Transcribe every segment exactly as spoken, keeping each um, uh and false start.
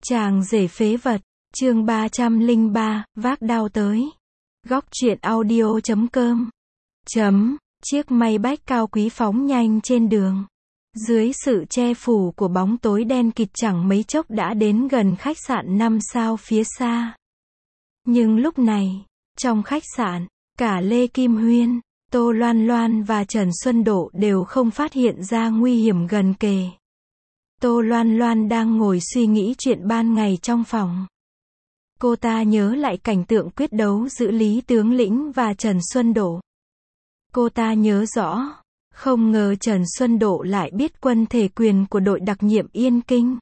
Chàng rể phế vật, chương ba trăm lẻ ba, vác đao tới. Góc truyện audio chấm com. Chấm, chiếc Maybach cao quý phóng nhanh trên đường. Dưới sự che phủ của bóng tối đen kịt chẳng mấy chốc đã đến gần khách sạn năm sao phía xa. Nhưng lúc này, trong khách sạn, cả Lê Kim Huyên, Tô Loan Loan và Trần Xuân Độ đều không phát hiện ra nguy hiểm gần kề. Tô Loan Loan đang ngồi suy nghĩ chuyện ban ngày trong phòng. Cô ta nhớ lại cảnh tượng quyết đấu giữa Lý Tướng Lĩnh và Trần Xuân Độ. Cô ta nhớ rõ, không ngờ Trần Xuân Độ lại biết quân thể quyền của đội đặc nhiệm Yên Kinh.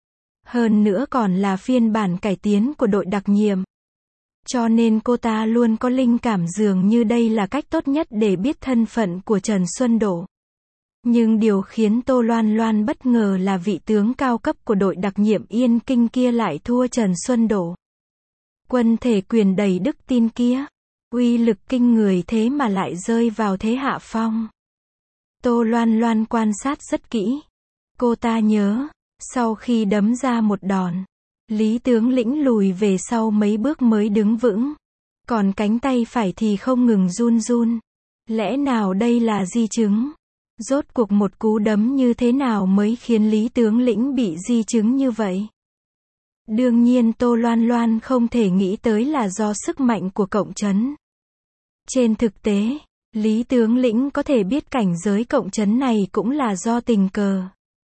Hơn nữa còn là phiên bản cải tiến của đội đặc nhiệm. Cho nên cô ta luôn có linh cảm dường như đây là cách tốt nhất để biết thân phận của Trần Xuân Độ. Nhưng điều khiến Tô Loan Loan bất ngờ là vị tướng cao cấp của đội đặc nhiệm Yên Kinh kia lại thua Trần Xuân Độ. Quân thể quyền đầy đức tin kia, uy lực kinh người thế mà lại rơi vào thế hạ phong. Tô Loan Loan quan sát rất kỹ. Cô ta nhớ, sau khi đấm ra một đòn, Lý Tướng Lĩnh lùi về sau mấy bước mới đứng vững. Còn cánh tay phải thì không ngừng run run. Lẽ nào đây là di chứng? Rốt cuộc một cú đấm như thế nào mới khiến Lý Tướng Lĩnh bị di chứng như vậy? Đương nhiên Tô Loan Loan không thể nghĩ tới là do sức mạnh của cộng trấn. Trên thực tế, Lý Tướng Lĩnh có thể biết cảnh giới cộng trấn này cũng là do tình cờ.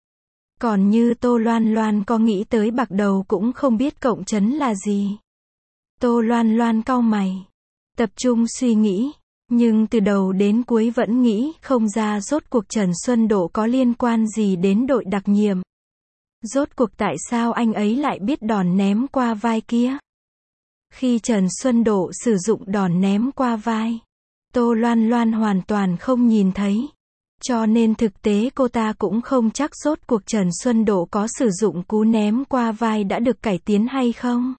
Còn như Tô Loan Loan có nghĩ tới bạc đầu cũng không biết cộng trấn là gì. Tô Loan Loan cau mày, tập trung suy nghĩ, nhưng từ đầu đến cuối vẫn nghĩ không ra rốt cuộc Trần Xuân Độ có liên quan gì đến đội đặc nhiệm. Rốt cuộc tại sao anh ấy lại biết đòn ném qua vai kia? Khi Trần Xuân Độ sử dụng đòn ném qua vai, Tô Loan Loan hoàn toàn không nhìn thấy. Cho nên thực tế cô ta cũng không chắc rốt cuộc Trần Xuân Độ có sử dụng cú ném qua vai đã được cải tiến hay không.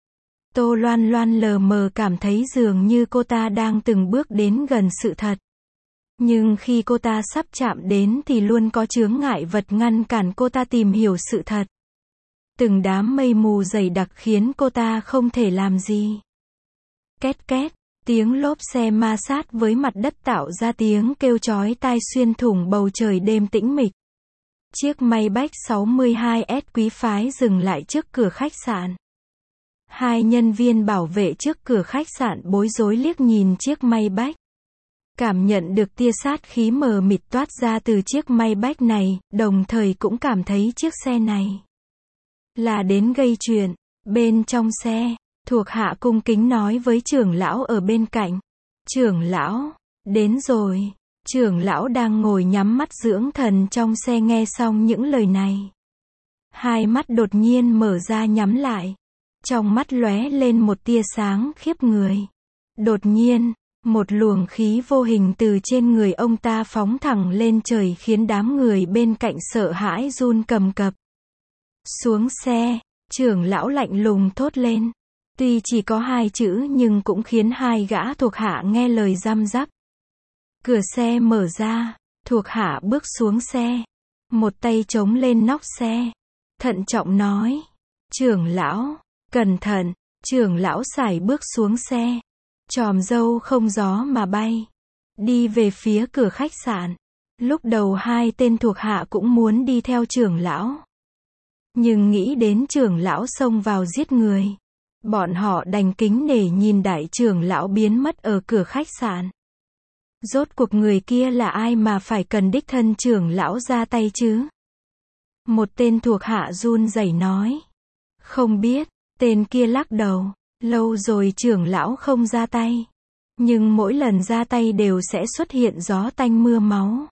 Tô Loan Loan lờ mờ cảm thấy dường như cô ta đang từng bước đến gần sự thật. Nhưng khi cô ta sắp chạm đến thì luôn có chướng ngại vật ngăn cản cô ta tìm hiểu sự thật. Từng đám mây mù dày đặc khiến cô ta không thể làm gì. Két két, tiếng lốp xe ma sát với mặt đất tạo ra tiếng kêu chói tai xuyên thủng bầu trời đêm tĩnh mịch. Chiếc Maybach sáu mươi hai S quý phái dừng lại trước cửa khách sạn. Hai nhân viên bảo vệ trước cửa khách sạn bối rối liếc nhìn chiếc Maybach. Cảm nhận được tia sát khí mờ mịt toát ra từ chiếc Maybach này, đồng thời cũng cảm thấy chiếc xe này là đến gây chuyện. Bên trong xe, thuộc hạ cung kính nói với trưởng lão ở bên cạnh. Trưởng lão, đến rồi. Trưởng lão đang ngồi nhắm mắt dưỡng thần trong xe nghe xong những lời này. Hai mắt đột nhiên mở ra nhắm lại. Trong mắt lóe lên một tia sáng khiếp người. Đột nhiên, một luồng khí vô hình từ trên người ông ta phóng thẳng lên trời khiến đám người bên cạnh sợ hãi run cầm cập. Xuống xe, trưởng lão lạnh lùng thốt lên. Tuy chỉ có hai chữ nhưng cũng khiến hai gã thuộc hạ nghe lời răm rắp. Cửa xe mở ra, thuộc hạ bước xuống xe. Một tay chống lên nóc xe. Thận trọng nói. Trưởng lão, cẩn thận. Trưởng lão sải bước xuống xe. Chòm râu không gió mà bay. Đi về phía cửa khách sạn. Lúc đầu hai tên thuộc hạ cũng muốn đi theo trưởng lão. Nhưng nghĩ đến trưởng lão xông vào giết người. Bọn họ đành kính nể nhìn đại trưởng lão biến mất ở cửa khách sạn. Rốt cuộc người kia là ai mà phải cần đích thân trưởng lão ra tay chứ? Một tên thuộc hạ run rẩy nói. Không biết, tên kia lắc đầu. Lâu rồi trưởng lão không ra tay. Nhưng mỗi lần ra tay đều sẽ xuất hiện gió tanh mưa máu.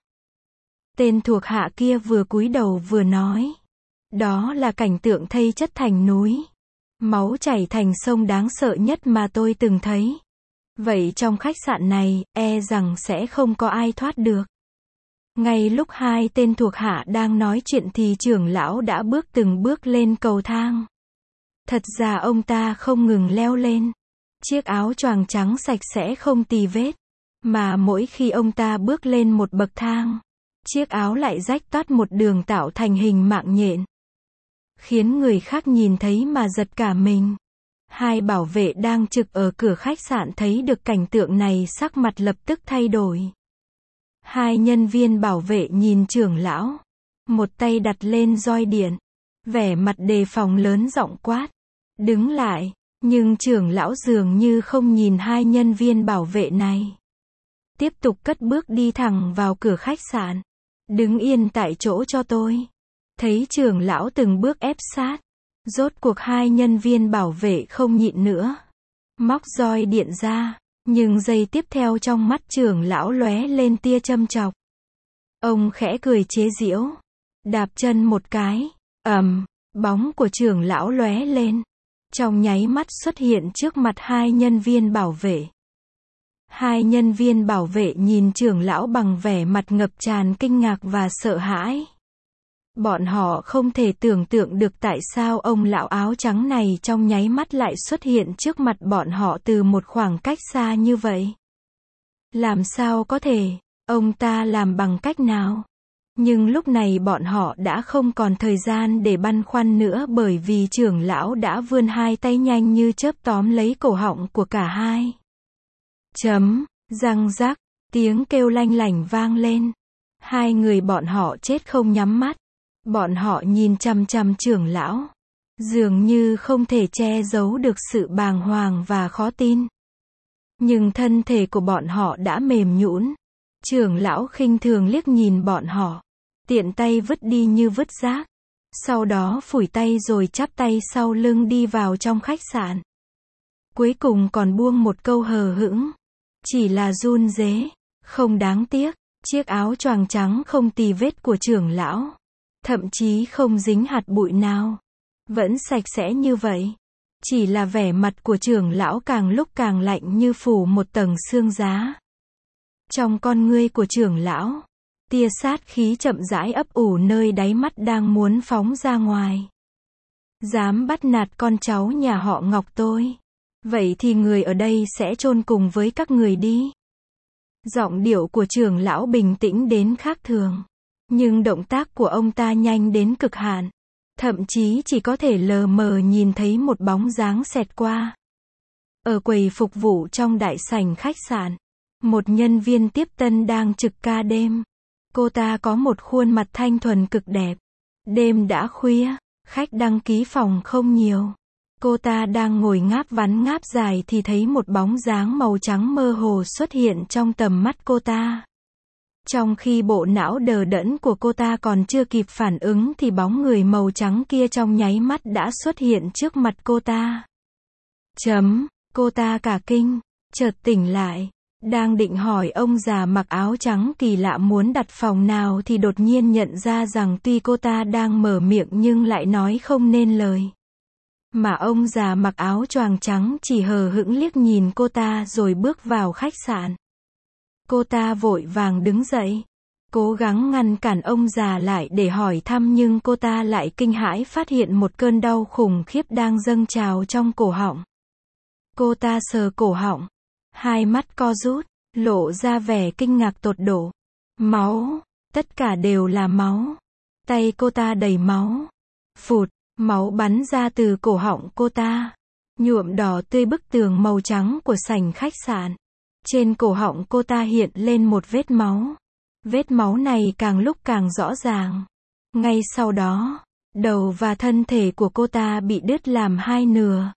Tên thuộc hạ kia vừa cúi đầu vừa nói. Đó là cảnh tượng thây chất thành núi. Máu chảy thành sông đáng sợ nhất mà tôi từng thấy. Vậy trong khách sạn này, e rằng sẽ không có ai thoát được. Ngay lúc hai tên thuộc hạ đang nói chuyện thì trưởng lão đã bước từng bước lên cầu thang. Thật ra ông ta không ngừng leo lên. Chiếc áo choàng trắng sạch sẽ không tì vết. Mà mỗi khi ông ta bước lên một bậc thang, chiếc áo lại rách toát một đường tạo thành hình mạng nhện. khiến người khác nhìn thấy mà giật cả mình. Hai bảo vệ đang trực ở cửa khách sạn thấy được cảnh tượng này sắc mặt lập tức thay đổi. Hai nhân viên bảo vệ nhìn trưởng lão, một tay đặt lên roi điện, vẻ mặt đề phòng lớn giọng quát, đứng lại, nhưng trưởng lão dường như không nhìn hai nhân viên bảo vệ này. Tiếp tục cất bước đi thẳng vào cửa khách sạn. Đứng yên tại chỗ cho tôi. Thấy trưởng lão từng bước ép sát. Rốt cuộc hai nhân viên bảo vệ không nhịn nữa. Móc roi điện ra. Nhưng giây tiếp theo trong mắt trưởng lão lóe lên tia châm chọc. Ông khẽ cười chế giễu. Đạp chân một cái. ầm, bóng của trưởng lão lóe lên. Trong nháy mắt xuất hiện trước mặt hai nhân viên bảo vệ. Hai nhân viên bảo vệ nhìn trưởng lão bằng vẻ mặt ngập tràn kinh ngạc và sợ hãi. Bọn họ không thể tưởng tượng được tại sao ông lão áo trắng này trong nháy mắt lại xuất hiện trước mặt bọn họ từ một khoảng cách xa như vậy. Làm sao có thể, ông ta làm bằng cách nào? Nhưng lúc này bọn họ đã không còn thời gian để băn khoăn nữa bởi vì trưởng lão đã vươn hai tay nhanh như chớp tóm lấy cổ họng của cả hai. Chấm, răng rắc, tiếng kêu lanh lảnh vang lên. Hai người bọn họ chết không nhắm mắt. Bọn họ nhìn chằm chằm trưởng lão. Dường như không thể che giấu được sự bàng hoàng và khó tin. Nhưng thân thể của bọn họ đã mềm nhũn. Trưởng lão khinh thường liếc nhìn bọn họ. Tiện tay vứt đi như vứt rác. Sau đó phủi tay rồi chắp tay sau lưng đi vào trong khách sạn. Cuối cùng còn buông một câu hờ hững. Chỉ là run rế, không đáng tiếc, chiếc áo choàng trắng không tì vết của trưởng lão, thậm chí không dính hạt bụi nào, vẫn sạch sẽ như vậy. Chỉ là vẻ mặt của trưởng lão càng lúc càng lạnh như phủ một tầng xương giá. Trong con ngươi của trưởng lão, tia sát khí chậm rãi ấp ủ nơi đáy mắt đang muốn phóng ra ngoài. Dám bắt nạt con cháu nhà họ Ngọc tôi. Vậy thì người ở đây sẽ chôn cùng với các người đi. Giọng điệu của trưởng lão bình tĩnh đến khác thường. Nhưng động tác của ông ta nhanh đến cực hạn. Thậm chí chỉ có thể lờ mờ nhìn thấy một bóng dáng xẹt qua. Ở quầy phục vụ trong đại sảnh khách sạn, một nhân viên tiếp tân đang trực ca đêm. Cô ta có một khuôn mặt thanh thuần cực đẹp. Đêm đã khuya, khách đăng ký phòng không nhiều. Cô ta đang ngồi ngáp vắn ngáp dài thì thấy một bóng dáng màu trắng mơ hồ xuất hiện trong tầm mắt cô ta. Trong khi bộ não đờ đẫn của cô ta còn chưa kịp phản ứng thì bóng người màu trắng kia trong nháy mắt đã xuất hiện trước mặt cô ta. Chấm, cô ta cả kinh, chợt tỉnh lại. Đang định hỏi ông già mặc áo trắng kỳ lạ muốn đặt phòng nào thì đột nhiên nhận ra rằng tuy cô ta đang mở miệng nhưng lại nói không nên lời. Mà ông già mặc áo choàng trắng chỉ hờ hững liếc nhìn cô ta rồi bước vào khách sạn. Cô ta vội vàng đứng dậy, cố gắng ngăn cản ông già lại để hỏi thăm nhưng cô ta lại kinh hãi phát hiện một cơn đau khủng khiếp đang dâng trào trong cổ họng. Cô ta sờ cổ họng, hai mắt co rút, lộ ra vẻ kinh ngạc tột độ. Máu, tất cả đều là máu. Tay cô ta đầy máu. Phụt. Máu bắn ra từ cổ họng cô ta, nhuộm đỏ tươi bức tường màu trắng của sảnh khách sạn. Trên cổ họng cô ta hiện lên một vết máu. Vết máu này càng lúc càng rõ ràng. Ngay sau đó, đầu và thân thể của cô ta bị đứt làm hai nửa.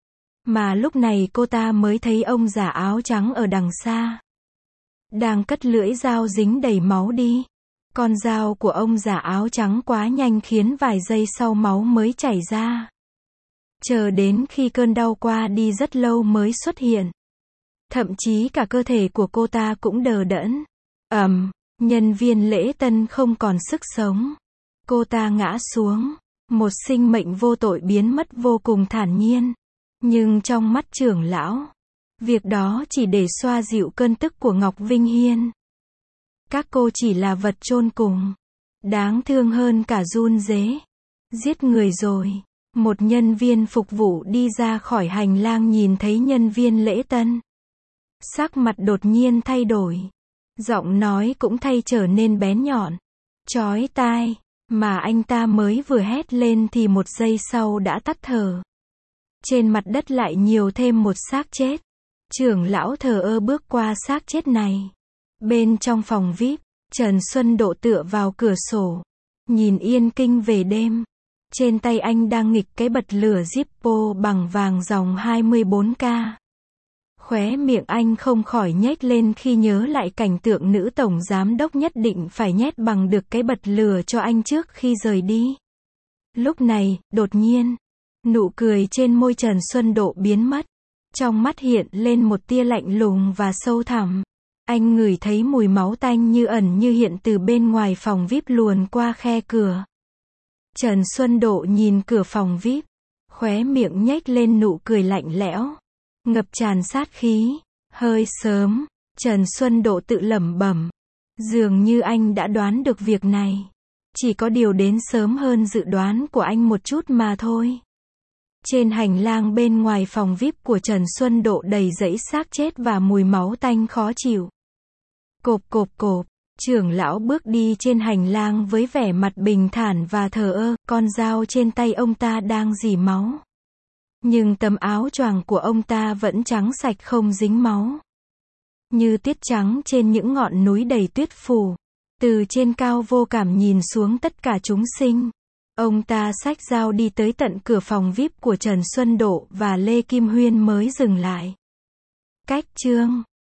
Mà lúc này cô ta mới thấy ông già áo trắng ở đằng xa. Đang cất lưỡi dao dính đầy máu đi. Con dao của ông già áo trắng quá nhanh khiến vài giây sau máu mới chảy ra. Chờ đến khi cơn đau qua đi rất lâu mới xuất hiện. Thậm chí cả cơ thể của cô ta cũng đờ đẫn. Ầm, nhân viên lễ tân không còn sức sống. Cô ta ngã xuống. Một sinh mệnh vô tội biến mất vô cùng thản nhiên. Nhưng trong mắt trưởng lão, việc đó chỉ để xoa dịu cơn tức của Ngọc Vinh Hiên. Các cô chỉ là vật chôn cùng. Đáng thương hơn cả run rế. Giết người rồi. Một nhân viên phục vụ đi ra khỏi hành lang nhìn thấy nhân viên lễ tân. Sắc mặt đột nhiên thay đổi. Giọng nói cũng thay trở nên bén nhọn. Chói tai. Mà anh ta mới vừa hét lên thì một giây sau đã tắt thở. Trên mặt đất lại nhiều thêm một xác chết. Trưởng lão thờ ơ bước qua xác chết này. Bên trong phòng vi ai pi, Trần Xuân Độ tựa vào cửa sổ, nhìn yên kinh về đêm. Trên tay anh đang nghịch cái bật lửa Zippo bằng vàng dòng hai mươi bốn K. Khóe miệng anh không khỏi nhếch lên khi nhớ lại cảnh tượng nữ tổng giám đốc nhất định phải nhét bằng được cái bật lửa cho anh trước khi rời đi. Lúc này, đột nhiên, nụ cười trên môi Trần Xuân Độ biến mất. Trong mắt hiện lên một tia lạnh lùng và sâu thẳm. Anh ngửi thấy mùi máu tanh như ẩn như hiện từ bên ngoài phòng vi ai pi luồn qua khe cửa. Trần Xuân Độ nhìn cửa phòng vi ai pi, khóe miệng nhếch lên nụ cười lạnh lẽo, ngập tràn sát khí. Hơi sớm, Trần Xuân Độ tự lẩm bẩm. Dường như anh đã đoán được việc này. Chỉ có điều đến sớm hơn dự đoán của anh một chút mà thôi. Trên hành lang bên ngoài phòng vi ai pi của Trần Xuân Độ đầy rẫy xác chết và mùi máu tanh khó chịu. Cộp cộp cộp, trưởng lão bước đi trên hành lang với vẻ mặt bình thản và thờ ơ, con dao trên tay ông ta đang rỉ máu. Nhưng tấm áo choàng của ông ta vẫn trắng sạch không dính máu. Như tuyết trắng trên những ngọn núi đầy tuyết phủ. Từ trên cao vô cảm nhìn xuống tất cả chúng sinh. Ông ta xách dao đi tới tận cửa phòng vi ai pi của Trần Xuân Độ và Lê Kim Huyên mới dừng lại. Cách chương